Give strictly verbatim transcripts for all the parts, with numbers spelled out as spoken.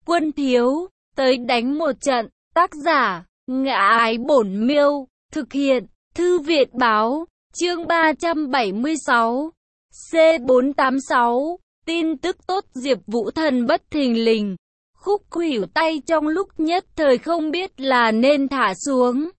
Quân thiếu, tới đánh một trận. Tác giả, Ngã Ái Bổn Miêu. Thực hiện, Thư Viện Báo. Chương ba trăm bảy mươi sáu. C bốn tám sáu. Tin tức tốt, Diệp Vũ Thần bất thình lình. Khúc khuỷu tay trong lúc nhất thời không biết là nên thả xuống,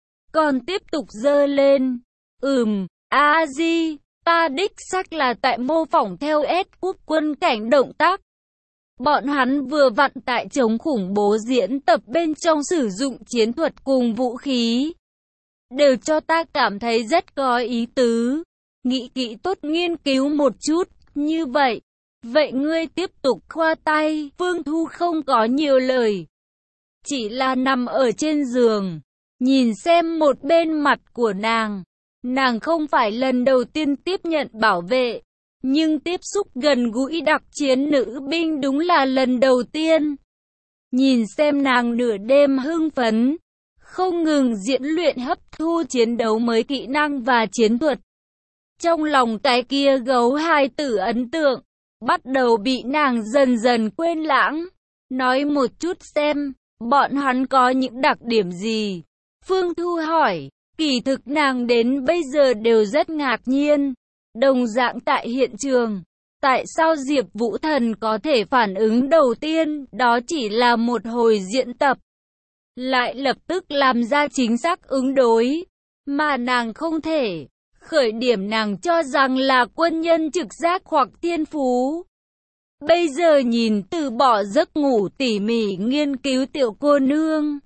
còn tiếp tục giơ lên. Ừm, a di, ta đích xác là tại mô phỏng theo S quốc quân cảnh động tác. Bọn hắn vừa vặn tại chống khủng bố diễn tập bên trong sử dụng chiến thuật cùng vũ khí, đều cho ta cảm thấy rất có ý tứ. Nghĩ kỹ tốt, nghiên cứu một chút, như vậy. Vậy ngươi tiếp tục khoa tay. Phương Thu không có nhiều lời, chỉ là nằm ở trên giường, nhìn xem một bên mặt của nàng. Nàng không phải lần đầu tiên tiếp nhận bảo vệ, nhưng tiếp xúc gần gũi đặc chiến nữ binh đúng là lần đầu tiên. Nhìn xem nàng nửa đêm hưng phấn, không ngừng diễn luyện hấp thu chiến đấu mới kỹ năng và chiến thuật, trong lòng cái kia gấu hai tử ấn tượng bắt đầu bị nàng dần dần quên lãng. Nói một chút xem, bọn hắn có những đặc điểm gì? Phương Thu hỏi. Kỳ thực nàng đến bây giờ đều rất ngạc nhiên. Đồng dạng tại hiện trường, tại sao Diệp Vũ Thần có thể phản ứng đầu tiên, đó chỉ là một hồi diễn tập, lại lập tức làm ra chính xác ứng đối, mà nàng không thể. Khởi điểm nàng cho rằng là quân nhân trực giác hoặc thiên phú. Bây giờ nhìn từ bỏ giấc ngủ tỉ mỉ nghiên cứu tiểu cô nương,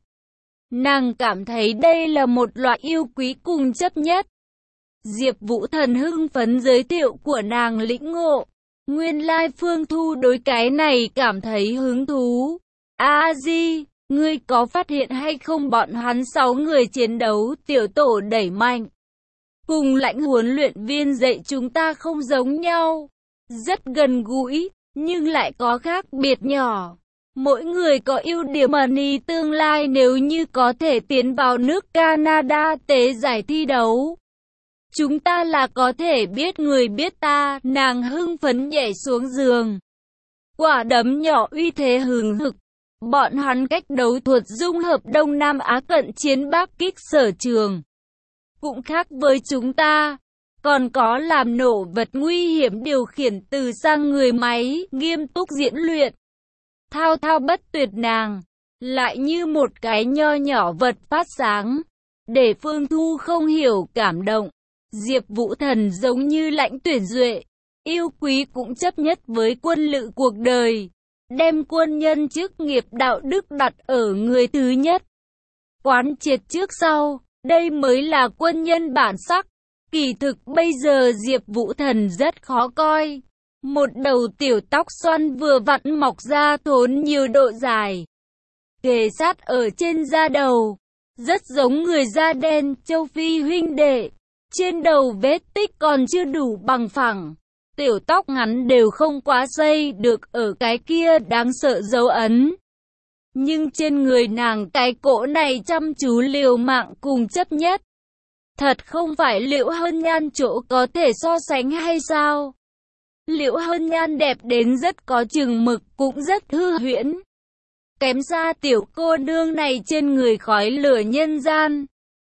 nàng cảm thấy đây là một loại yêu quý cùng chấp nhất. Diệp Vũ Thần hưng phấn giới thiệu của nàng lĩnh ngộ. Nguyên lai Phương Thu đối cái này cảm thấy hứng thú. A Di, ngươi có phát hiện hay không, bọn hắn sáu người chiến đấu tiểu tổ đẩy mạnh, cùng lãnh huấn luyện viên dạy chúng ta không giống nhau. Rất gần gũi, nhưng lại có khác biệt nhỏ. Mỗi người có ưu điểm mà ni tương lai nếu như có thể tiến vào nước Canada tế giải thi đấu, chúng ta là có thể biết người biết ta. Nàng hưng phấn nhảy xuống giường, quả đấm nhỏ uy thế hừng hực. Bọn hắn cách đấu thuật dung hợp Đông Nam Á cận chiến Bắc kích sở trường, cũng khác với chúng ta. Còn có làm nổ vật nguy hiểm, điều khiển từ sang người máy, nghiêm túc diễn luyện, thao thao bất tuyệt. Nàng lại như một cái nho nhỏ vật phát sáng, để Phương Thu không hiểu cảm động. Diệp Vũ Thần giống như lãnh tuyển duệ, yêu quý cũng chấp nhất với quân lự cuộc đời, đem quân nhân chức nghiệp đạo đức đặt ở người thứ nhất, quán triệt trước sau, đây mới là quân nhân bản sắc. Kỳ thực bây giờ Diệp Vũ Thần rất khó coi. Một đầu tiểu tóc xoăn vừa vặn mọc ra thốn nhiều độ dài, kề sát ở trên da đầu, rất giống người da đen châu Phi huynh đệ. Trên đầu vết tích còn chưa đủ bằng phẳng, tiểu tóc ngắn đều không quá xây được ở cái kia đáng sợ dấu ấn. Nhưng trên người nàng cái cỗ này chăm chú liều mạng cùng chấp nhất, thật không phải Liễu Hân Nhan chỗ có thể so sánh hay sao? Liễu Hân Nhan đẹp đến rất có chừng mực, cũng rất hư huyễn, kém xa tiểu cô nương này trên người khói lửa nhân gian.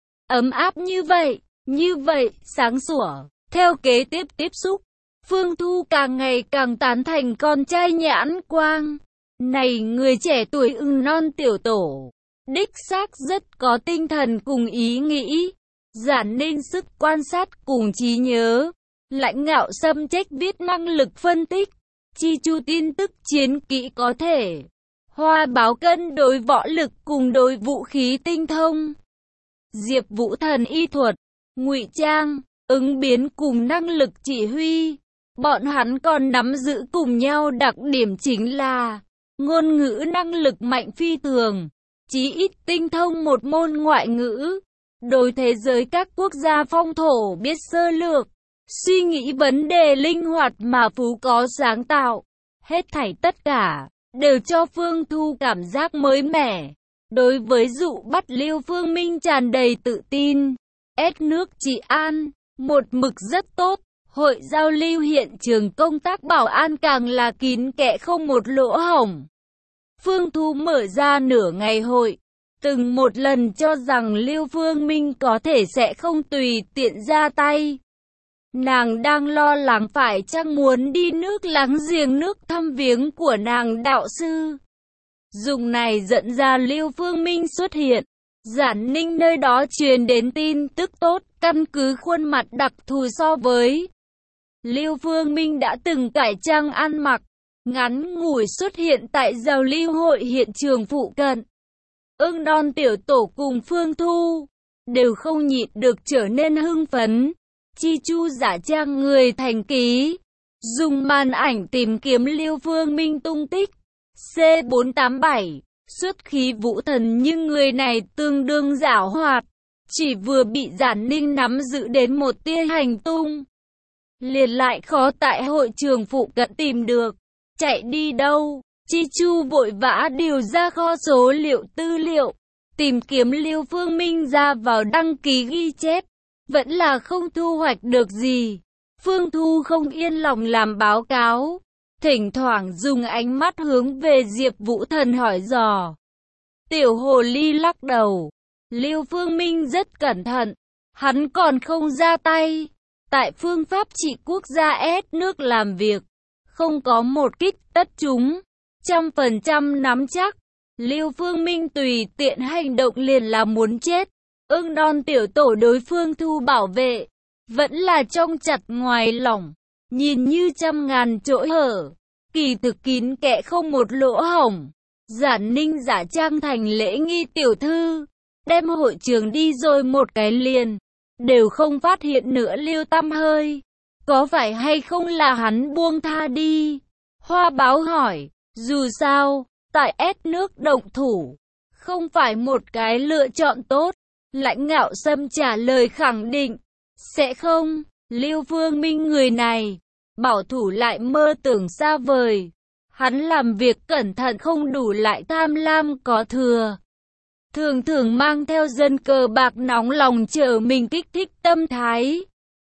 Ấm áp như vậy, như vậy, sáng sủa. Theo kế tiếp tiếp xúc, Phương Thu càng ngày càng tán thành con trai nhãn quang. Này người trẻ tuổi ưng non tiểu tổ, đích xác rất có tinh thần cùng ý nghĩ, giản nên sức quan sát cùng trí nhớ, lãnh ngạo xâm trách viết năng lực phân tích, chi chu tin tức chiến kỹ có thể, hoa báo cân đối võ lực cùng đối vũ khí tinh thông. Diệp Vũ Thần y thuật, ngụy trang, ứng biến cùng năng lực chỉ huy, bọn hắn còn nắm giữ cùng nhau đặc điểm chính là ngôn ngữ năng lực mạnh phi thường, chí ít tinh thông một môn ngoại ngữ, đối thế giới các quốc gia phong thổ biết sơ lược, suy nghĩ vấn đề linh hoạt mà phú có sáng tạo. Hết thảy tất cả đều cho Phương Thu cảm giác mới mẻ. Đối với dụ bắt Lưu Phương Minh tràn đầy tự tin. S nước trị an, một mực rất tốt. Hội giao lưu hiện trường công tác bảo an càng là kín kẽ không một lỗ hổng. Phương Thu mở ra nửa ngày hội, từng một lần cho rằng Lưu Phương Minh có thể sẽ không tùy tiện ra tay. Nàng đang lo lắng phải chăng muốn đi nước láng giềng nước thăm viếng của nàng đạo sư. Dùng này dẫn ra Lưu Phương Minh xuất hiện. Giản Ninh nơi đó truyền đến tin tức tốt, căn cứ khuôn mặt đặc thù so với Lưu Phương Minh đã từng cải trang ăn mặc, ngắn ngủi xuất hiện tại giao lưu hội hiện trường phụ cận. Ưng Đon tiểu tổ cùng Phương Thu đều không nhịn được trở nên hưng phấn. Chi Chu giả trang người thành ký, dùng màn ảnh tìm kiếm Lưu Phương Minh tung tích. C bốn tám bảy xuất khí vũ thần, nhưng người này tương đương giảo hoạt, chỉ vừa bị Giản Ninh nắm giữ đến một tia hành tung, liền lại khó tại hội trường phụ cận tìm được. Chạy đi đâu? Chi Chu vội vã điều ra kho số liệu tư liệu, tìm kiếm Lưu Phương Minh ra vào đăng ký ghi chép, vẫn là không thu hoạch được gì. Phương Thu không yên lòng làm báo cáo, thỉnh thoảng dùng ánh mắt hướng về Diệp Vũ Thần hỏi dò. Tiểu hồ ly lắc đầu. Lưu Phương Minh rất cẩn thận, hắn còn không ra tay. Tại phương pháp trị quốc gia S nước làm việc, không có một kích tất chúng, trăm phần trăm nắm chắc. Lưu Phương Minh tùy tiện hành động liền là muốn chết. Ưng Đon tiểu tổ đối Phương Thu bảo vệ, vẫn là trong chặt ngoài lỏng, nhìn như trăm ngàn chỗ hở, kỳ thực kín kẽ không một lỗ hổng. Giản Ninh giả trang thành lễ nghi tiểu thư, đem hội trường đi rồi một cái liền, đều không phát hiện nữa Lưu tăm hơi. Có phải hay không là hắn buông tha đi? Hoa Báo hỏi. Dù sao, tại S nước động thủ, không phải một cái lựa chọn tốt. Lãnh Ngạo Sâm trả lời khẳng định. Sẽ không, Lưu Phương Minh người này, bảo thủ lại mơ tưởng xa vời. Hắn làm việc cẩn thận không đủ lại tham lam có thừa. Thường thường mang theo dân cờ bạc nóng lòng chờ mình kích thích tâm thái.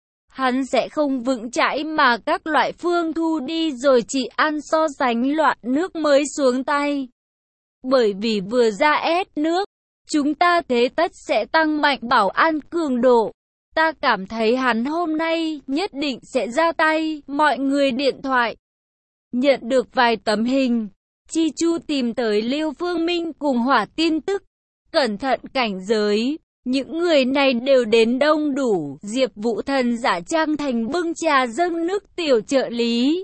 Hắn sẽ không vững chãi mà các loại Phương Thu đi rồi chỉ ăn so sánh loạn nước mới xuống tay. Bởi vì vừa ra S nước, chúng ta thế tất sẽ tăng mạnh bảo an cường độ. Ta cảm thấy hắn hôm nay nhất định sẽ ra tay. Mọi người điện thoại. Nhận được vài tấm hình, Chi Chu tìm tới Lưu Phương Minh cùng hỏa tin tức. Cẩn thận cảnh giới, những người này đều đến đông đủ. Diệp Vũ Thần giả trang thành bưng trà dâng nước tiểu trợ lý,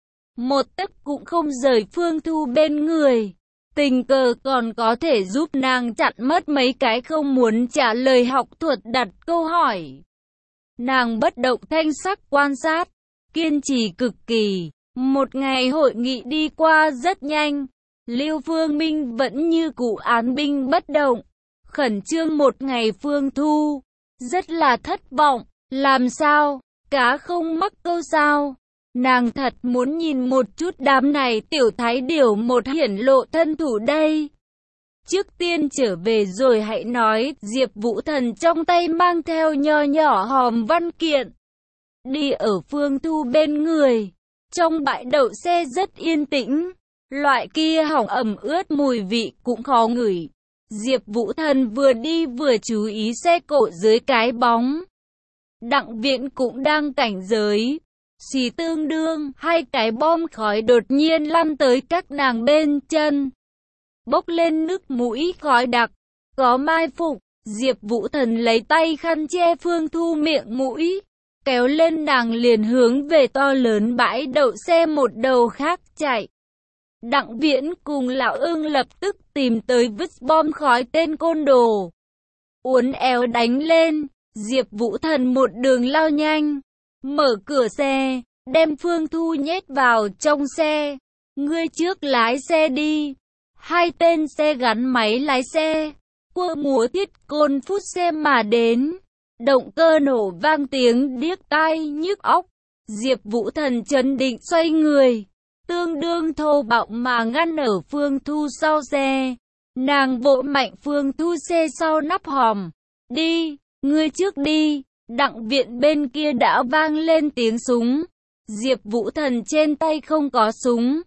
một tấc cũng không rời Phương Thu bên người. Tình cờ còn có thể giúp nàng chặn mất mấy cái không muốn trả lời học thuật đặt câu hỏi. Nàng bất động thanh sắc quan sát, kiên trì cực kỳ. Một ngày hội nghị đi qua rất nhanh. Lưu Phương Minh vẫn như cũ án binh bất động, khẩn trương một ngày. Phương Thu rất là thất vọng. Làm sao? Cá không mắc câu sao? Nàng thật muốn nhìn một chút đám này tiểu thái điểu một hiển lộ thân thủ đây. Trước tiên trở về rồi hãy nói. Diệp Vũ Thần trong tay mang theo nho nhỏ hòm văn kiện, đi ở Phương Thu bên người. Trong bãi đậu xe rất yên tĩnh, loại kia hỏng ẩm ướt mùi vị cũng khó ngửi. Diệp Vũ Thần vừa đi vừa chú ý xe cộ dưới cái bóng. Đặng Viễn cũng đang cảnh giới. Xì tương đương, hai cái bom khói đột nhiên lăn tới các nàng bên chân, bốc lên nước mũi khói đặc, có mai phục. Diệp Vũ Thần lấy tay khăn che Phương Thu miệng mũi, kéo lên nàng liền hướng về to lớn bãi đậu xe một đầu khác chạy. Đặng Viễn cùng Lão Ưng lập tức tìm tới vứt bom khói tên côn đồ, uốn éo đánh lên. Diệp Vũ Thần một đường lao nhanh, mở cửa xe, đem Phương Thu nhét vào trong xe. Ngươi trước lái xe đi. Hai tên xe gắn máy lái xe, quơ múa thiết côn phút xe mà đến. Động cơ nổ vang tiếng điếc tai nhức óc. Diệp Vũ Thần trấn định xoay người, tương đương thô bạo mà ngăn ở Phương Thu sau xe. Nàng vỗ mạnh Phương Thu xe sau nắp hòm. Đi, ngươi trước đi. Đặng Viện bên kia đã vang lên tiếng súng. Diệp Vũ Thần trên tay không có súng,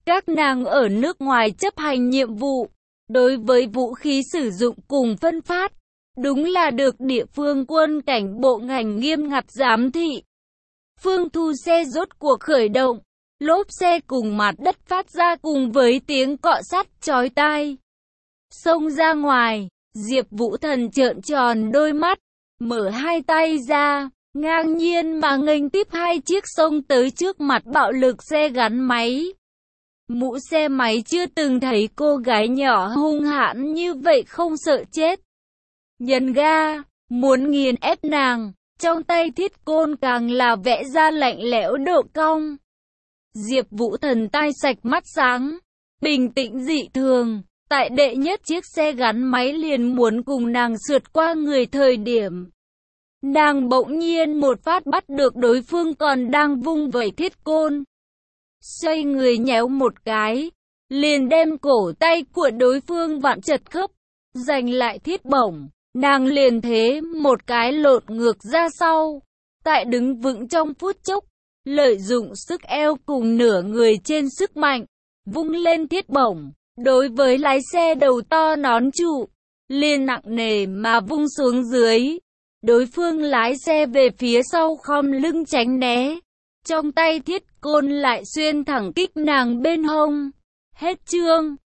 Các nàng ở nước ngoài chấp hành nhiệm vụ, đối với vũ khí sử dụng cùng phân phát, đúng là được địa phương quân cảnh bộ ngành nghiêm ngặt giám thị. Phương thu xe rốt cuộc khởi động, lốp xe cùng mặt đất phát ra cùng với tiếng cọ sắt chói tai. Xông ra ngoài, Diệp Vũ Thần trợn tròn đôi mắt, mở hai tay ra, ngang nhiên mà nghênh tiếp hai chiếc xông tới trước mặt bạo lực xe gắn máy. Mũ xe máy chưa từng thấy cô gái nhỏ hung hãn như vậy, không sợ chết. Nhấn ga, muốn nghiền ép nàng, trong tay thiết côn càng là vẽ ra lạnh lẽo độ cong. Diệp Vũ Thần tai sạch mắt sáng, bình tĩnh dị thường, tại đệ nhất chiếc xe gắn máy liền muốn cùng nàng sượt qua người thời điểm. Nàng bỗng nhiên một phát bắt được đối phương còn đang vung vẩy thiết côn. Xoay người nhéo một cái, liền đem cổ tay của đối phương vặn chật khớp, giành lại thiết bổng. Nàng liền thế một cái lộn ngược ra sau, tại đứng vững trong phút chốc, lợi dụng sức eo cùng nửa người trên sức mạnh, vung lên thiết bổng, đối với lái xe đầu to nón trụ, liền nặng nề mà vung xuống dưới. Đối phương lái xe về phía sau khom lưng tránh né, trong tay thiết côn lại xuyên thẳng kích nàng bên hông. Hết chương.